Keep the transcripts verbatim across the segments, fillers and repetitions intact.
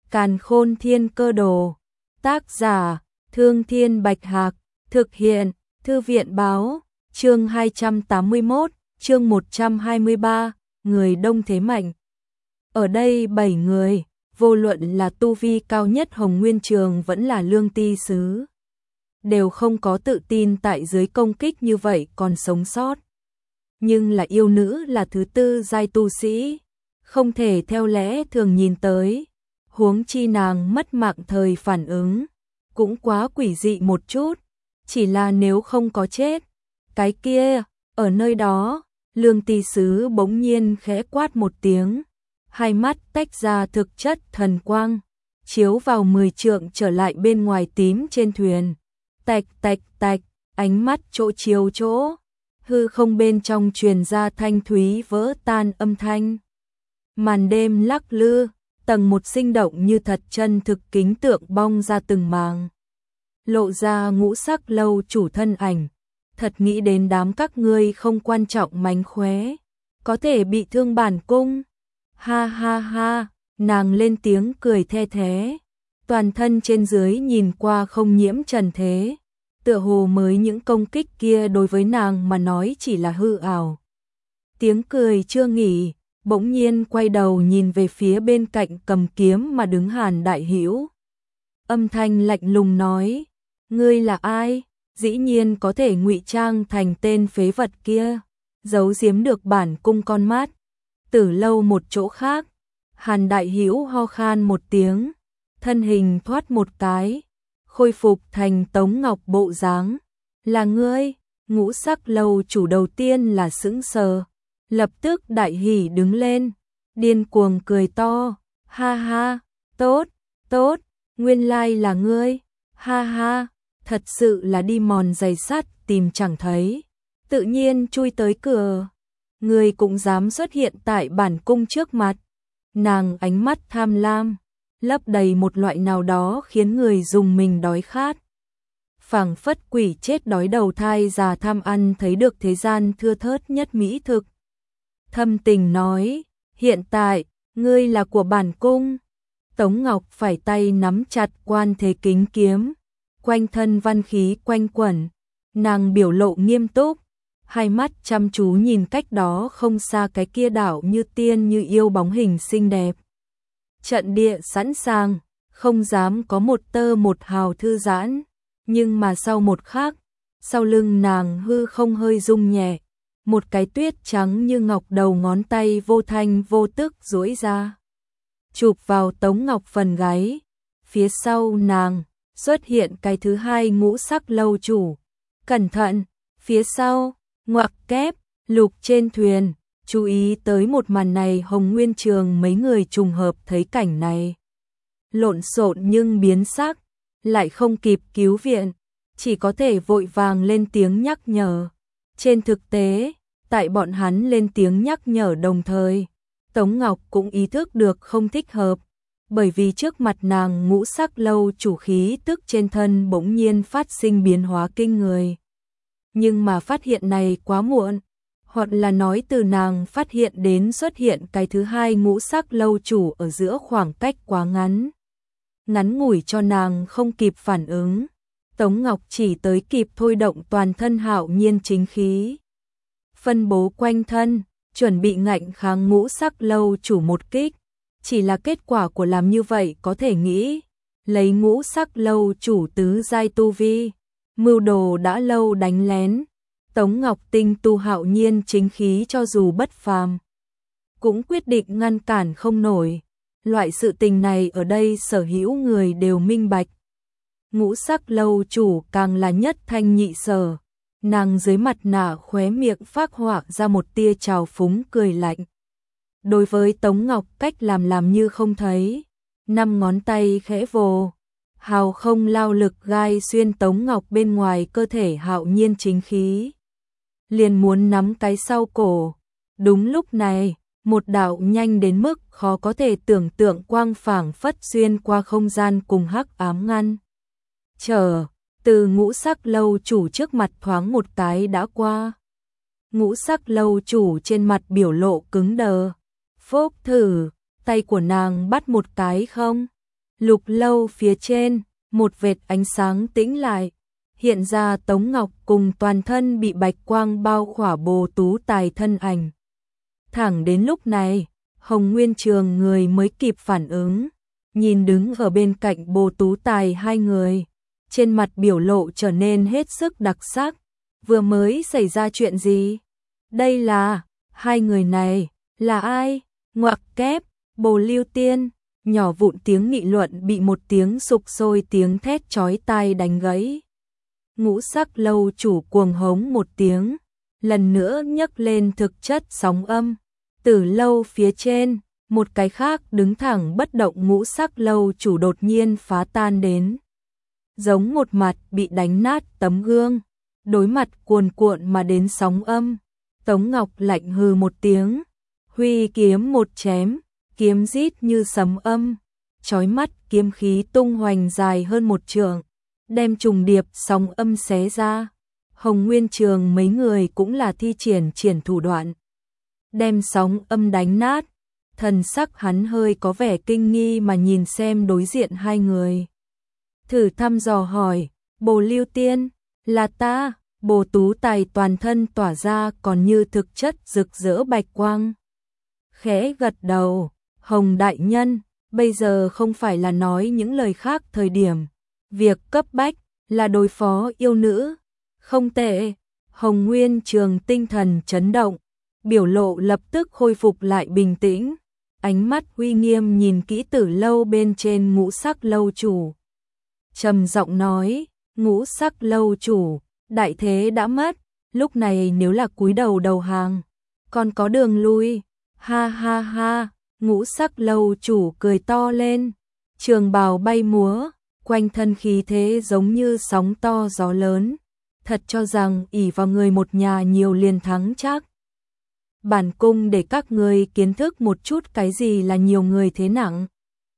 Càn Khôn Thiên Cơ Đồ. Tác giả: Thương Thiên Bạch Hạc. Thực hiện: Thư viện báo. Chương hai trăm tám mươi mốt, chương một trăm hai mươi ba, người đông thế mạnh. Ở đây bảy người, vô luận là tu vi cao nhất Hồng Nguyên Trường vẫn là Lương Ti Sứ, đều không có tự tin tại dưới công kích như vậy còn sống sót. Nhưng là yêu nữ là thứ tư giai tu sĩ, không thể theo lẽ thường nhìn tới, huống chi nàng mất mạng thời phản ứng, cũng quá quỷ dị một chút, chỉ là nếu không có chết, cái kia, ở nơi đó, Lương Ti Sứ bỗng nhiên khẽ quát một tiếng, hai mắt tách ra thực chất thần quang, chiếu vào mười trượng trở lại bên ngoài tím trên thuyền, tạch tạch tạch, ánh mắt chỗ chiếu chỗ, hư không bên trong truyền ra thanh thúy vỡ tan âm thanh. Màn đêm lắc lư, tầng một sinh động như thật chân thực kính tượng bong ra từng màng, lộ ra ngũ sắc lâu chủ thân ảnh. Thật nghĩ đến đám các ngươi không quan trọng mánh khóe, có thể bị thương bản cung. Ha ha ha, nàng lên tiếng cười the thế, toàn thân trên dưới nhìn qua không nhiễm trần thế, tựa hồ mới những công kích kia đối với nàng mà nói chỉ là hư ảo. Tiếng cười chưa nghỉ, bỗng nhiên quay đầu nhìn về phía bên cạnh cầm kiếm mà đứng Hàn Đại Hữu. Âm thanh lạnh lùng nói, ngươi là ai? Dĩ nhiên có thể ngụy trang thành tên phế vật kia, giấu giếm được bản cung con mắt. Từ lâu một chỗ khác, Hàn Đại Hữu ho khan một tiếng, thân hình thoát một cái, khôi phục thành Tống Ngọc bộ dáng. Là ngươi? Ngũ sắc lâu chủ đầu tiên là sững sờ, lập tức đại hỉ đứng lên, điên cuồng cười to, ha ha, tốt, tốt, nguyên lai là ngươi, ha ha. Thật sự là đi mòn giày sắt tìm chẳng thấy, tự nhiên chui tới cửa. Người cũng dám xuất hiện tại bản cung trước mặt. Nàng ánh mắt tham lam, lấp đầy một loại nào đó khiến người dùng mình đói khát. Phảng phất quỷ chết đói đầu thai già tham ăn thấy được thế gian thưa thớt nhất mỹ thực. Thâm tình nói, hiện tại, ngươi là của bản cung. Tống Ngọc phải tay nắm chặt quan thế kính kiếm, quanh thân văn khí quanh quẩn, nàng biểu lộ nghiêm túc, hai mắt chăm chú nhìn cách đó không xa cái kia đảo như tiên như yêu bóng hình xinh đẹp. Trận địa sẵn sàng, không dám có một tơ một hào thư giãn, nhưng mà sau một khắc, sau lưng nàng hư không hơi rung nhẹ, một cái tuyết trắng như ngọc đầu ngón tay vô thanh vô tức duỗi ra, chụp vào Tống Ngọc phần gáy, phía sau nàng xuất hiện cái thứ hai ngũ sắc lâu chủ. Cẩn thận, phía sau, ngoặc kép, lục trên thuyền, chú ý tới một màn này. Hồng Nguyên Trường mấy người trùng hợp thấy cảnh này. Lộn xộn nhưng biến sắc, lại không kịp cứu viện, chỉ có thể vội vàng lên tiếng nhắc nhở. Trên thực tế, tại bọn hắn lên tiếng nhắc nhở đồng thời, Tống Ngọc cũng ý thức được không thích hợp. Bởi vì trước mặt nàng ngũ sắc lâu chủ khí tức trên thân bỗng nhiên phát sinh biến hóa kinh người. Nhưng mà phát hiện này quá muộn, hoặc là nói từ nàng phát hiện đến xuất hiện cái thứ hai ngũ sắc lâu chủ ở giữa khoảng cách quá ngắn. Ngắn ngủi cho nàng không kịp phản ứng, Tống Ngọc chỉ tới kịp thôi động toàn thân hạo nhiên chính khí. Phân bố quanh thân, chuẩn bị ngạnh kháng ngũ sắc lâu chủ một kích. Chỉ là kết quả của làm như vậy có thể nghĩ, lấy ngũ sắc lâu chủ tứ giai tu vi, mưu đồ đã lâu đánh lén, Tống Ngọc tinh tu hạo nhiên chính khí cho dù bất phàm, cũng quyết định ngăn cản không nổi. Loại sự tình này ở đây sở hữu người đều minh bạch. Ngũ sắc lâu chủ càng là nhất thanh nhị sở, nàng dưới mặt nạ khóe miệng phác họa ra một tia trào phúng cười lạnh. Đối với Tống Ngọc cách làm làm như không thấy, năm ngón tay khẽ vồ, hào không lao lực gai xuyên Tống Ngọc bên ngoài cơ thể hạo nhiên chính khí. Liền muốn nắm cái sau cổ. Đúng lúc này, một đạo nhanh đến mức khó có thể tưởng tượng quang phảng phất xuyên qua không gian cùng hắc ám ngăn. Chờ, từ ngũ sắc lâu chủ trước mặt thoáng một cái đã qua. Ngũ sắc lâu chủ trên mặt biểu lộ cứng đờ. Phốc thử, tay của nàng bắt một cái không, Lục lâu phía trên, một vệt ánh sáng tĩnh lại, hiện ra Tống Ngọc cùng toàn thân bị bạch quang bao khỏa Bồ Tú Tài thân ảnh. Thẳng đến lúc này, Hồng Nguyên Trường người mới kịp phản ứng, nhìn đứng ở bên cạnh Bồ Tú Tài hai người, trên mặt biểu lộ trở nên hết sức đặc sắc. Vừa mới xảy ra chuyện gì? Đây là, hai người này, là ai? Ngoặc kép, Bồ Lưu Tiên, nhỏ vụn tiếng nghị luận bị một tiếng sục sôi tiếng thét chói tai đánh gãy. Ngũ Sắc lâu chủ cuồng hống một tiếng, lần nữa nhấc lên thực chất sóng âm. Tử lâu phía trên, một cái khác đứng thẳng bất động Ngũ Sắc lâu chủ đột nhiên phá tan đến. Giống một mặt bị đánh nát tấm gương, đối mặt cuồn cuộn mà đến sóng âm. Tống Ngọc lạnh hừ một tiếng, huy kiếm một chém, kiếm rít như sấm âm, chói mắt kiếm khí tung hoành dài hơn một trượng, đem trùng điệp sóng âm xé ra. Hồng Nguyên Trường mấy người cũng là thi triển triển thủ đoạn, đem sóng âm đánh nát. Thần sắc hắn hơi có vẻ kinh nghi mà nhìn xem đối diện hai người. Thử thăm dò hỏi, Bồ Lưu Tiên, là ta? Bồ Tú Tài toàn thân tỏa ra còn như thực chất rực rỡ bạch quang. Khẽ gật đầu, Hồng đại nhân, bây giờ không phải là nói những lời khác thời điểm. Việc cấp bách là đối phó yêu nữ. Không tệ. Hồng Nguyên Trường tinh thần chấn động, biểu lộ lập tức khôi phục lại bình tĩnh. Ánh mắt uy nghiêm nhìn kỹ Tử lâu bên trên Ngũ Sắc lâu chủ. Trầm giọng nói, Ngũ Sắc lâu chủ, đại thế đã mất, lúc này nếu là cúi đầu đầu hàng, còn có đường lui. Ha ha ha, Ngũ Sắc lâu chủ cười to lên, trường bào bay múa, quanh thân khí thế giống như sóng to gió lớn, thật cho rằng ỷ vào người một nhà nhiều liền thắng chắc. Bản cung để các ngươi kiến thức một chút cái gì là nhiều người thế nặng.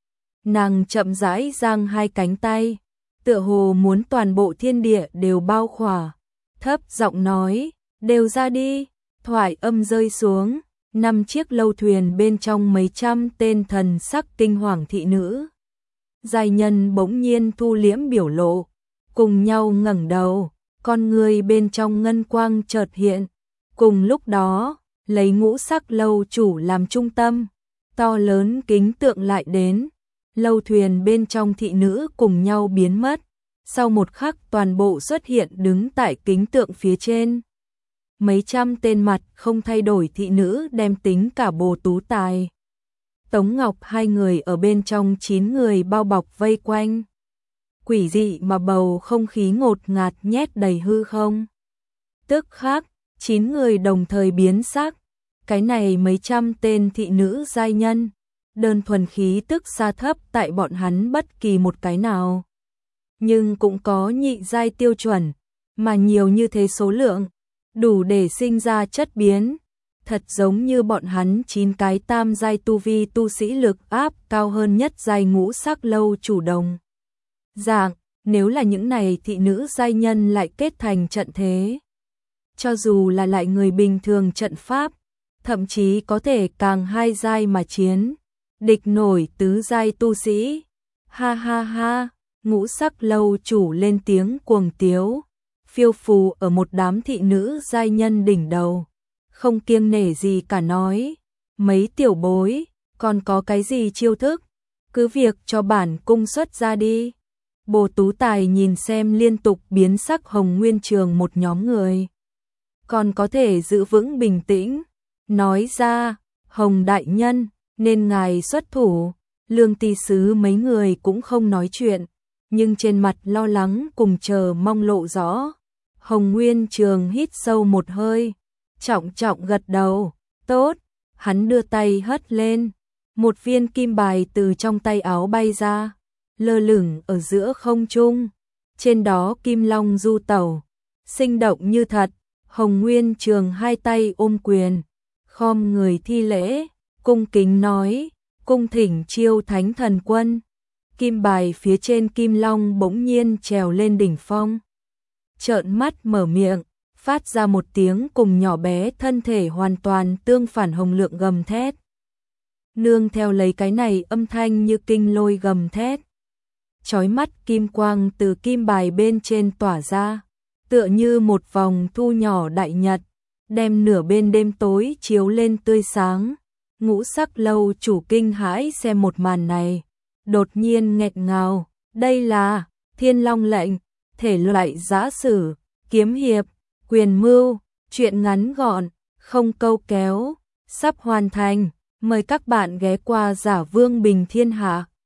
Nàng chậm rãi giang hai cánh tay, tựa hồ muốn toàn bộ thiên địa đều bao khỏa, thấp giọng nói, đều ra đi. Thoại âm rơi xuống, năm chiếc lâu thuyền bên trong mấy trăm tên thần sắc kinh hoàng thị nữ. Giai nhân bỗng nhiên thu liễm biểu lộ, cùng nhau ngẩng đầu, con người bên trong ngân quang chợt hiện. Cùng lúc đó, lấy Ngũ Sắc lâu chủ làm trung tâm, to lớn kính tượng lại đến, lâu thuyền bên trong thị nữ cùng nhau biến mất, sau một khắc toàn bộ xuất hiện đứng tại kính tượng phía trên. Mấy trăm tên mặt không thay đổi thị nữ đem tính cả Bồ Tú Tài, Tống Ngọc hai người ở bên trong chín người bao bọc vây quanh. Quỷ dị mà bầu không khí ngột ngạt nhét đầy hư không. Tức khắc, chín người đồng thời biến sắc. Cái này mấy trăm tên thị nữ giai nhân, đơn thuần khí tức xa thấp tại bọn hắn bất kỳ một cái nào. Nhưng cũng có nhị giai tiêu chuẩn, mà nhiều như thế số lượng, đủ để sinh ra chất biến. Thật giống như bọn hắn chín cái tam giai tu vi tu sĩ lực áp cao hơn nhất giai Ngũ Sắc lâu chủ đồng. Dạng, nếu là những này thị nữ giai nhân lại kết thành trận thế. Cho dù là lại người bình thường trận pháp, thậm chí có thể càng hai giai mà chiến, địch nổi tứ giai tu sĩ. Ha ha ha, Ngũ Sắc lâu chủ lên tiếng cuồng tiếu, phiêu phù ở một đám thị nữ giai nhân đỉnh đầu, không kiêng nể gì cả nói, mấy tiểu bối, còn có cái gì chiêu thức, cứ việc cho bản cung xuất ra đi. Bồ Tú Tài nhìn xem liên tục biến sắc Hồng Nguyên Trường một nhóm người, còn có thể giữ vững bình tĩnh, nói ra, Hồng đại nhân, nên ngài xuất thủ. Lương ty sứ mấy người cũng không nói chuyện, nhưng trên mặt lo lắng cùng chờ mong lộ rõ. Hồng Nguyên Trường hít sâu một hơi, trọng trọng gật đầu, tốt. Hắn đưa tay hất lên, một viên kim bài từ trong tay áo bay ra, lơ lửng ở giữa không trung, trên đó kim long du tẩu, sinh động như thật. Hồng Nguyên Trường hai tay ôm quyền, khom người thi lễ, cung kính nói, cung thỉnh chiêu thánh thần quân. Kim bài phía trên kim long bỗng nhiên trèo lên đỉnh phong, trợn mắt mở miệng, phát ra một tiếng cùng nhỏ bé thân thể hoàn toàn tương phản hồng lượng gầm thét. Nương theo lấy cái này âm thanh như kinh lôi gầm thét, chói mắt kim quang từ kim bài bên trên tỏa ra, tựa như một vòng thu nhỏ đại nhật, đem nửa bên đêm tối chiếu lên tươi sáng. Ngũ Sắc lâu chủ kinh hãi xem một màn này, đột nhiên nghẹt ngào, đây là Thiên Long lệnh, thể loại giã sử, kiếm hiệp, quyền mưu, truyện ngắn gọn, không câu kéo, sắp hoàn thành, mời các bạn ghé qua Giả Vương Bình Thiên Hạ.